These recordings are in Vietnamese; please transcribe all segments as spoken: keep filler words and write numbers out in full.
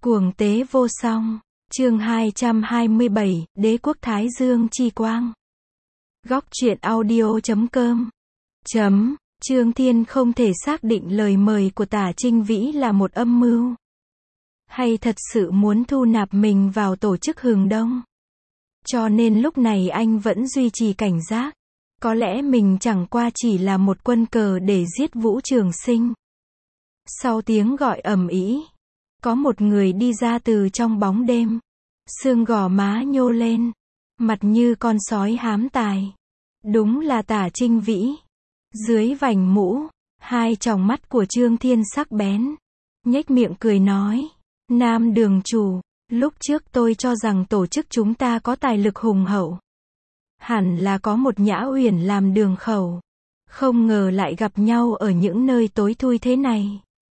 Cuồng tế vô song. Chương hai trăm hai mươi bảy, Đế quốc Thái Dương chi quang. Góc truyện audio chấm com. Chấm. Trương Thiên không thể xác định lời mời của Tả Trinh Vĩ là một âm mưu, hay thật sự muốn thu nạp mình vào tổ chức Hừng Đông. Cho nên lúc này anh vẫn duy trì cảnh giác. Có lẽ mình chẳng qua chỉ là một quân cờ để giết Vũ Trường Sinh. Sau tiếng gọi ầm ĩ, có một người đi ra từ trong bóng đêm. Xương gò má nhô lên, mặt như con sói hám tài. Đúng là Tả Trinh Vĩ. Dưới vành mũ, hai tròng mắt của Trương Thiên sắc bén. Nhếch miệng cười nói, Nam đường chủ, lúc trước tôi cho rằng tổ chức chúng ta có tài lực hùng hậu. Hẳn là có một Nhã Uyển làm đường khẩu. Không ngờ lại gặp nhau ở những nơi tối thui thế này.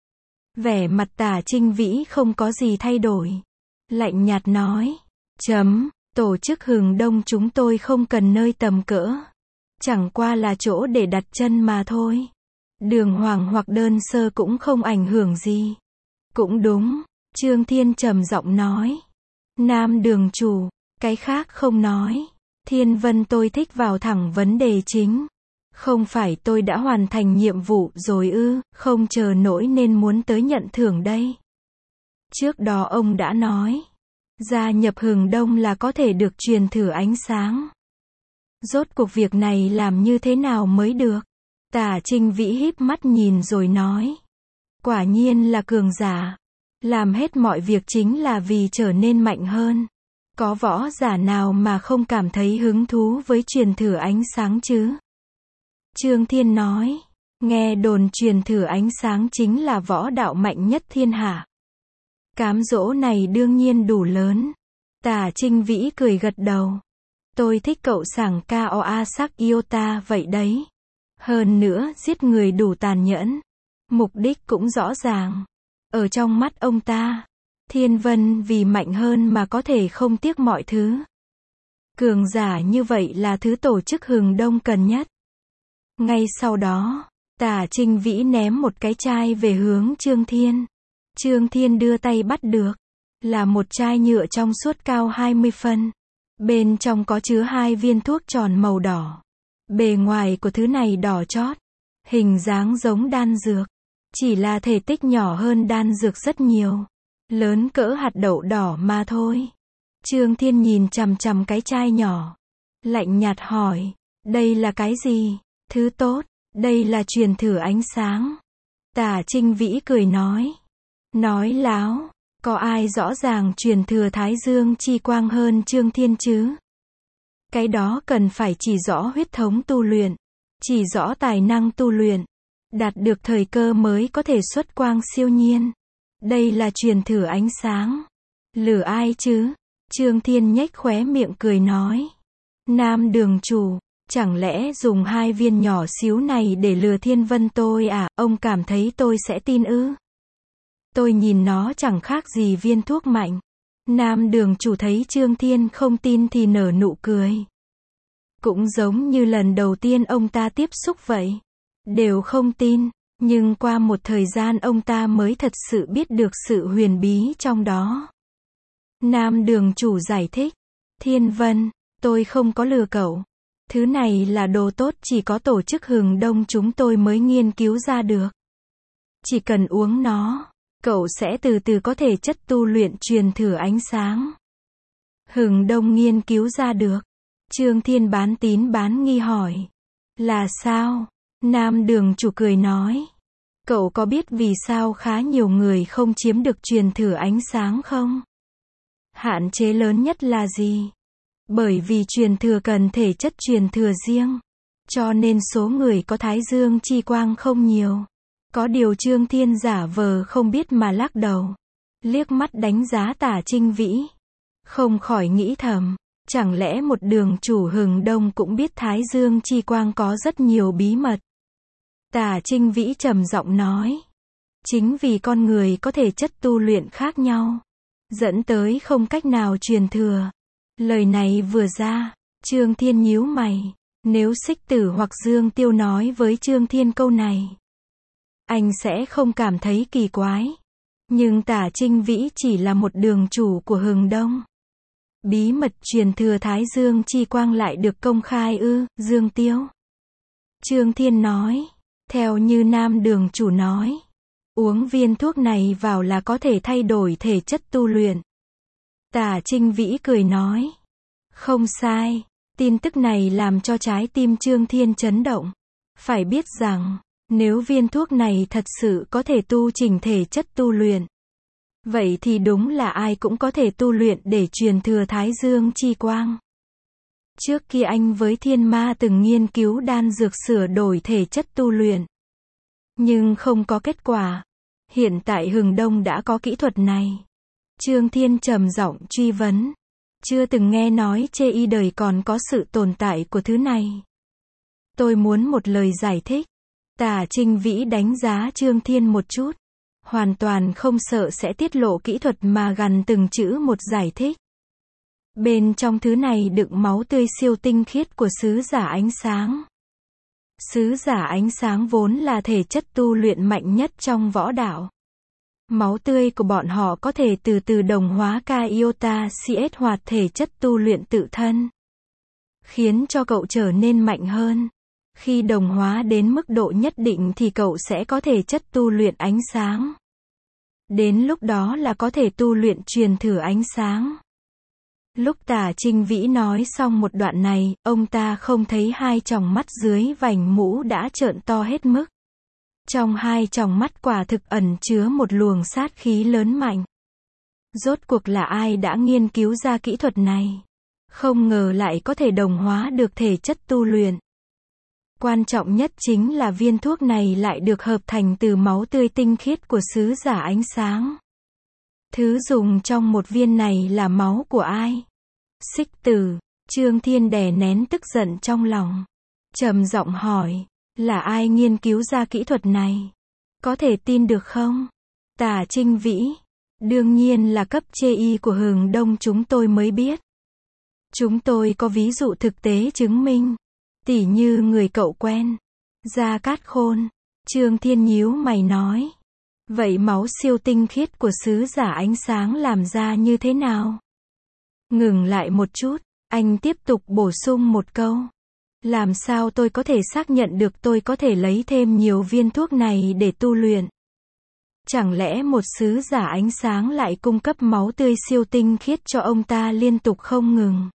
Vẻ mặt Tả Trinh Vĩ không có gì thay đổi. Lạnh nhạt nói, chấm, tổ chức Hừng Đông chúng tôi không cần nơi tầm cỡ. Chẳng qua là chỗ để đặt chân mà thôi. Đường hoàng hoặc đơn sơ cũng không ảnh hưởng gì. Cũng đúng, Trương Thiên trầm giọng nói. Nam đường chủ, cái khác không nói. Thiên Vân tôi thích vào thẳng vấn đề chính. Không phải tôi đã hoàn thành nhiệm vụ rồi ư, không chờ nổi nên muốn tới nhận thưởng đây. Trước đó ông đã nói, gia nhập Hừng Đông là có thể được truyền thử ánh sáng. Rốt cuộc việc này làm như thế nào mới được? Tả Trinh Vĩ híp mắt nhìn rồi nói, quả nhiên là cường giả. Làm hết mọi việc chính là vì trở nên mạnh hơn. Có võ giả nào mà không cảm thấy hứng thú với truyền thử ánh sáng chứ? Trương Thiên nói, nghe đồn truyền thử ánh sáng chính là võ đạo mạnh nhất thiên hạ. Cám dỗ này đương nhiên đủ lớn. Tả Trinh Vĩ cười gật đầu. Tôi thích cậu sảng ca o a sắc yêu ta vậy đấy. Hơn nữa, giết người đủ tàn nhẫn. Mục đích cũng rõ ràng. Ở trong mắt ông ta, Thiên Vân vì mạnh hơn mà có thể không tiếc mọi thứ. Cường giả như vậy là thứ tổ chức Hừng Đông cần nhất. Ngay sau đó, Tả Trinh Vĩ ném một cái chai về hướng Trương Thiên. Trương Thiên đưa tay bắt được. Là một chai nhựa trong suốt cao hai mươi phân. Bên trong có chứa hai viên thuốc tròn màu đỏ. Bề ngoài của thứ này đỏ chót. Hình dáng giống đan dược. Chỉ là thể tích nhỏ hơn đan dược rất nhiều. Lớn cỡ hạt đậu đỏ mà thôi. Trương Thiên nhìn chằm chằm cái chai nhỏ. Lạnh nhạt hỏi, đây là cái gì? Thứ tốt, đây là truyền thử ánh sáng. Tả Trinh Vĩ cười nói. Nói láo, có ai rõ ràng truyền thừa Thái Dương chi quang hơn Trương Thiên chứ? Cái đó cần phải chỉ rõ huyết thống tu luyện, chỉ rõ tài năng tu luyện, đạt được thời cơ mới có thể xuất quang siêu nhiên. Đây là truyền thử ánh sáng. Lừa ai chứ? Trương Thiên nhếch khóe miệng cười nói. Nam đường chủ, chẳng lẽ dùng hai viên nhỏ xíu này để lừa Thiên Vân tôi à? Ông cảm thấy tôi sẽ tin ư? Tôi nhìn nó chẳng khác gì viên thuốc mạnh. Nam đường chủ thấy Trương Thiên không tin thì nở nụ cười. Cũng giống như lần đầu tiên ông ta tiếp xúc vậy. Đều không tin, nhưng qua một thời gian ông ta mới thật sự biết được sự huyền bí trong đó. Nam đường chủ giải thích. Thiên Vân, tôi không có lừa cậu. Thứ này là đồ tốt chỉ có tổ chức Hừng Đông chúng tôi mới nghiên cứu ra được. Chỉ cần uống nó, cậu sẽ từ từ có thể chất tu luyện truyền thử ánh sáng. Hừng Đông nghiên cứu ra được. Trương Thiên bán tín bán nghi hỏi. Là sao? Nam đường chủ cười nói. Cậu có biết vì sao khá nhiều người không chiếm được truyền thử ánh sáng không? Hạn chế lớn nhất là gì? Bởi vì truyền thừa cần thể chất truyền thừa riêng. Cho nên số người có Thái Dương chi quang không nhiều. Có điều Trương Thiên giả vờ không biết mà lắc đầu. Liếc mắt đánh giá Tả Trinh Vĩ. Không khỏi nghĩ thầm. Chẳng lẽ một đường chủ Hừng Đông cũng biết Thái Dương chi quang có rất nhiều bí mật. Tả Trinh Vĩ trầm giọng nói. Chính vì con người có thể chất tu luyện khác nhau, dẫn tới không cách nào truyền thừa. Lời này vừa ra, Trương Thiên nhíu mày. Nếu Xích Tử hoặc Dương Tiêu nói với Trương Thiên câu này, anh sẽ không cảm thấy kỳ quái. Nhưng Tả Trinh Vĩ chỉ là một đường chủ của Hừng Đông. Bí mật truyền thừa Thái Dương Chi Quang lại được công khai ư, Dương Tiêu? Trương Thiên nói. Theo như Nam đường chủ nói, uống viên thuốc này vào là có thể thay đổi thể chất tu luyện. Tả Trinh Vĩ cười nói. Không sai. Tin tức này làm cho trái tim Trương Thiên chấn động. Phải biết rằng, nếu viên thuốc này thật sự có thể tu chỉnh thể chất tu luyện, vậy thì đúng là ai cũng có thể tu luyện để truyền thừa Thái Dương Chi Quang. Trước kia anh với Thiên Ma từng nghiên cứu đan dược sửa đổi thể chất tu luyện, nhưng không có kết quả. Hiện tại Hừng Đông đã có kỹ thuật này. Trương Thiên trầm giọng truy vấn. Chưa từng nghe nói chê y đời còn có sự tồn tại của thứ này. Tôi muốn một lời giải thích. Tả Trinh Vĩ đánh giá Trương Thiên một chút. Hoàn toàn không sợ sẽ tiết lộ kỹ thuật mà gằn từng chữ một giải thích. Bên trong thứ này đựng máu tươi siêu tinh khiết của sứ giả ánh sáng. Sứ giả ánh sáng vốn là thể chất tu luyện mạnh nhất trong võ đạo. Máu tươi của bọn họ có thể từ từ đồng hóa ca iota cs hoạt thể chất tu luyện tự thân, khiến cho cậu trở nên mạnh hơn. Khi đồng hóa đến mức độ nhất định thì cậu sẽ có thể chất tu luyện ánh sáng. Đến lúc đó là có thể tu luyện truyền thừa ánh sáng. Lúc Tả Trinh Vĩ nói xong một đoạn này, ông ta không thấy hai tròng mắt dưới vành mũ đã trợn to hết mức. Trong hai tròng mắt quả thực ẩn chứa một luồng sát khí lớn mạnh. Rốt cuộc là ai đã nghiên cứu ra kỹ thuật này? Không ngờ lại có thể đồng hóa được thể chất tu luyện. Quan trọng nhất chính là viên thuốc này lại được hợp thành từ máu tươi tinh khiết của sứ giả ánh sáng. Thứ dùng trong một viên này là máu của ai? Xích Tử. Trương Thiên đè nén tức giận trong lòng, trầm giọng hỏi, là ai nghiên cứu ra kỹ thuật này? Có thể tin được không? Tả Trinh Vĩ. Đương nhiên là cấp chê y của Hừng Đông chúng tôi mới biết. Chúng tôi có ví dụ thực tế chứng minh. Tỉ như người cậu quen, Gia Cát Khôn. Trương Thiên nhíu mày nói. Vậy máu siêu tinh khiết của sứ giả ánh sáng làm ra như thế nào? Ngừng lại một chút, anh tiếp tục bổ sung một câu. Làm sao tôi có thể xác nhận được tôi có thể lấy thêm nhiều viên thuốc này để tu luyện? Chẳng lẽ một sứ giả ánh sáng lại cung cấp máu tươi siêu tinh khiết cho ông ta liên tục không ngừng?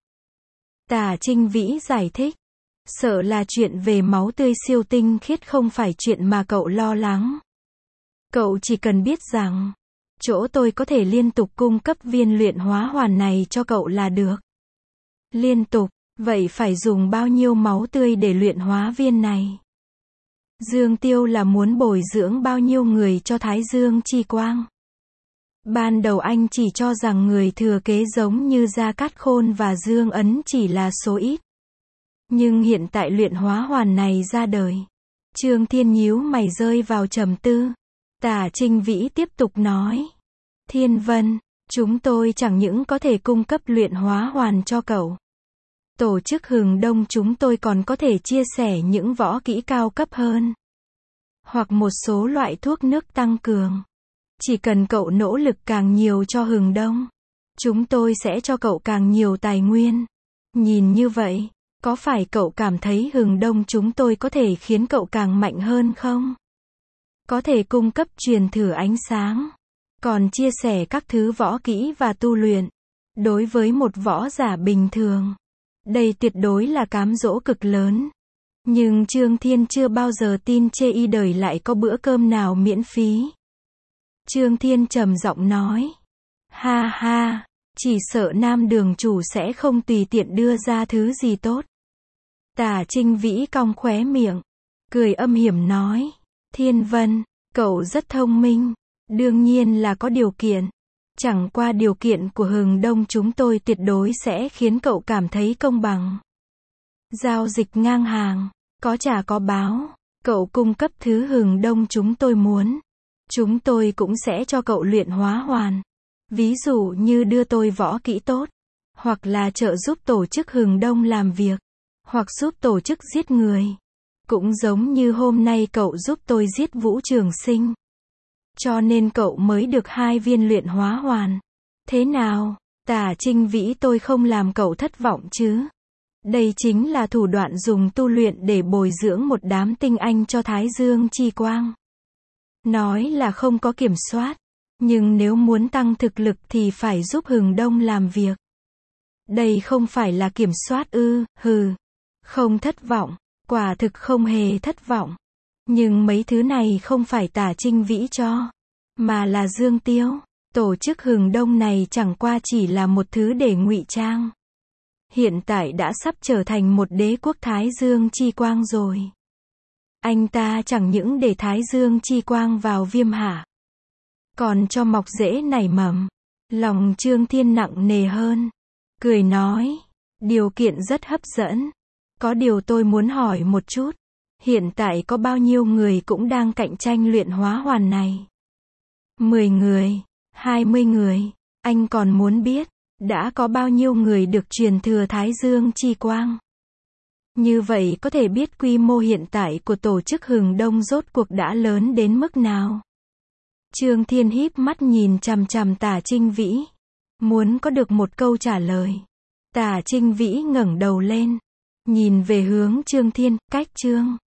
Tả Trinh Vĩ giải thích. Sợ là chuyện về máu tươi siêu tinh khiết không phải chuyện mà cậu lo lắng. Cậu chỉ cần biết rằng, chỗ tôi có thể liên tục cung cấp viên luyện hóa hoàn này cho cậu là được. Liên tục, vậy phải dùng bao nhiêu máu tươi để luyện hóa viên này? Dương Tiêu là muốn bồi dưỡng bao nhiêu người cho Thái Dương Chi Quang? Ban đầu anh chỉ cho rằng người thừa kế giống như Gia Cát Khôn và Dương Ấn chỉ là số ít. Nhưng hiện tại luyện hóa hoàn này ra đời. Trương Thiên nhíu mày rơi vào trầm tư. Tả Trinh Vĩ tiếp tục nói. Thiên Vân, chúng tôi chẳng những có thể cung cấp luyện hóa hoàn cho cậu. Tổ chức Hừng Đông chúng tôi còn có thể chia sẻ những võ kỹ cao cấp hơn. Hoặc một số loại thuốc nước tăng cường. Chỉ cần cậu nỗ lực càng nhiều cho Hừng Đông, chúng tôi sẽ cho cậu càng nhiều tài nguyên. Nhìn như vậy, có phải cậu cảm thấy Hừng Đông chúng tôi có thể khiến cậu càng mạnh hơn không? Có thể cung cấp truyền thừa ánh sáng, còn chia sẻ các thứ võ kỹ và tu luyện. Đối với một võ giả bình thường, đây tuyệt đối là cám dỗ cực lớn. Nhưng Trương Thiên chưa bao giờ tin chê y đời lại có bữa cơm nào miễn phí. Trương Thiên trầm giọng nói. Ha ha, chỉ sợ Nam đường chủ sẽ không tùy tiện đưa ra thứ gì tốt. Tả Trinh Vĩ cong khóe miệng, cười âm hiểm nói. Thiên Vân, cậu rất thông minh, đương nhiên là có điều kiện. Chẳng qua điều kiện của Hừng Đông chúng tôi tuyệt đối sẽ khiến cậu cảm thấy công bằng. Giao dịch ngang hàng, có trả có báo, cậu cung cấp thứ Hừng Đông chúng tôi muốn. Chúng tôi cũng sẽ cho cậu luyện hóa hoàn. Ví dụ như đưa tôi võ kỹ tốt, hoặc là trợ giúp tổ chức Hừng Đông làm việc, hoặc giúp tổ chức giết người. Cũng giống như hôm nay cậu giúp tôi giết Vũ Trường Sinh. Cho nên cậu mới được hai viên luyện hóa hoàn. Thế nào, Tả Trinh Vĩ, tôi không làm cậu thất vọng chứ? Đây chính là thủ đoạn dùng tu luyện để bồi dưỡng một đám tinh anh cho Thái Dương chi quang. Nói là không có kiểm soát, nhưng nếu muốn tăng thực lực thì phải giúp Hừng Đông làm việc. Đây không phải là kiểm soát ư? Hừ, không thất vọng, quả thực không hề thất vọng. Nhưng mấy thứ này không phải Tả Trinh Vĩ cho, mà là Dương Tiêu. Tổ chức Hừng Đông này chẳng qua chỉ là một thứ để ngụy trang. Hiện tại đã sắp trở thành một đế quốc Thái Dương chi quang rồi. Anh ta chẳng những để Thái Dương chi quang vào viêm hạ, còn cho mọc rễ nảy mầm. Lòng Trương Thiên nặng nề hơn, cười nói, điều kiện rất hấp dẫn. Có điều tôi muốn hỏi một chút, hiện tại có bao nhiêu người cũng đang cạnh tranh luyện hóa hoàn này? mười người, hai mươi người, anh còn muốn biết, đã có bao nhiêu người được truyền thừa Thái Dương chi quang? Như vậy có thể biết quy mô hiện tại của tổ chức Hừng Đông rốt cuộc đã lớn đến mức nào. Trương Thiên híp mắt nhìn chằm chằm Tả Trinh Vĩ, muốn có được một câu trả lời. Tả Trinh Vĩ ngẩng đầu lên, nhìn về hướng Trương Thiên, cách Trương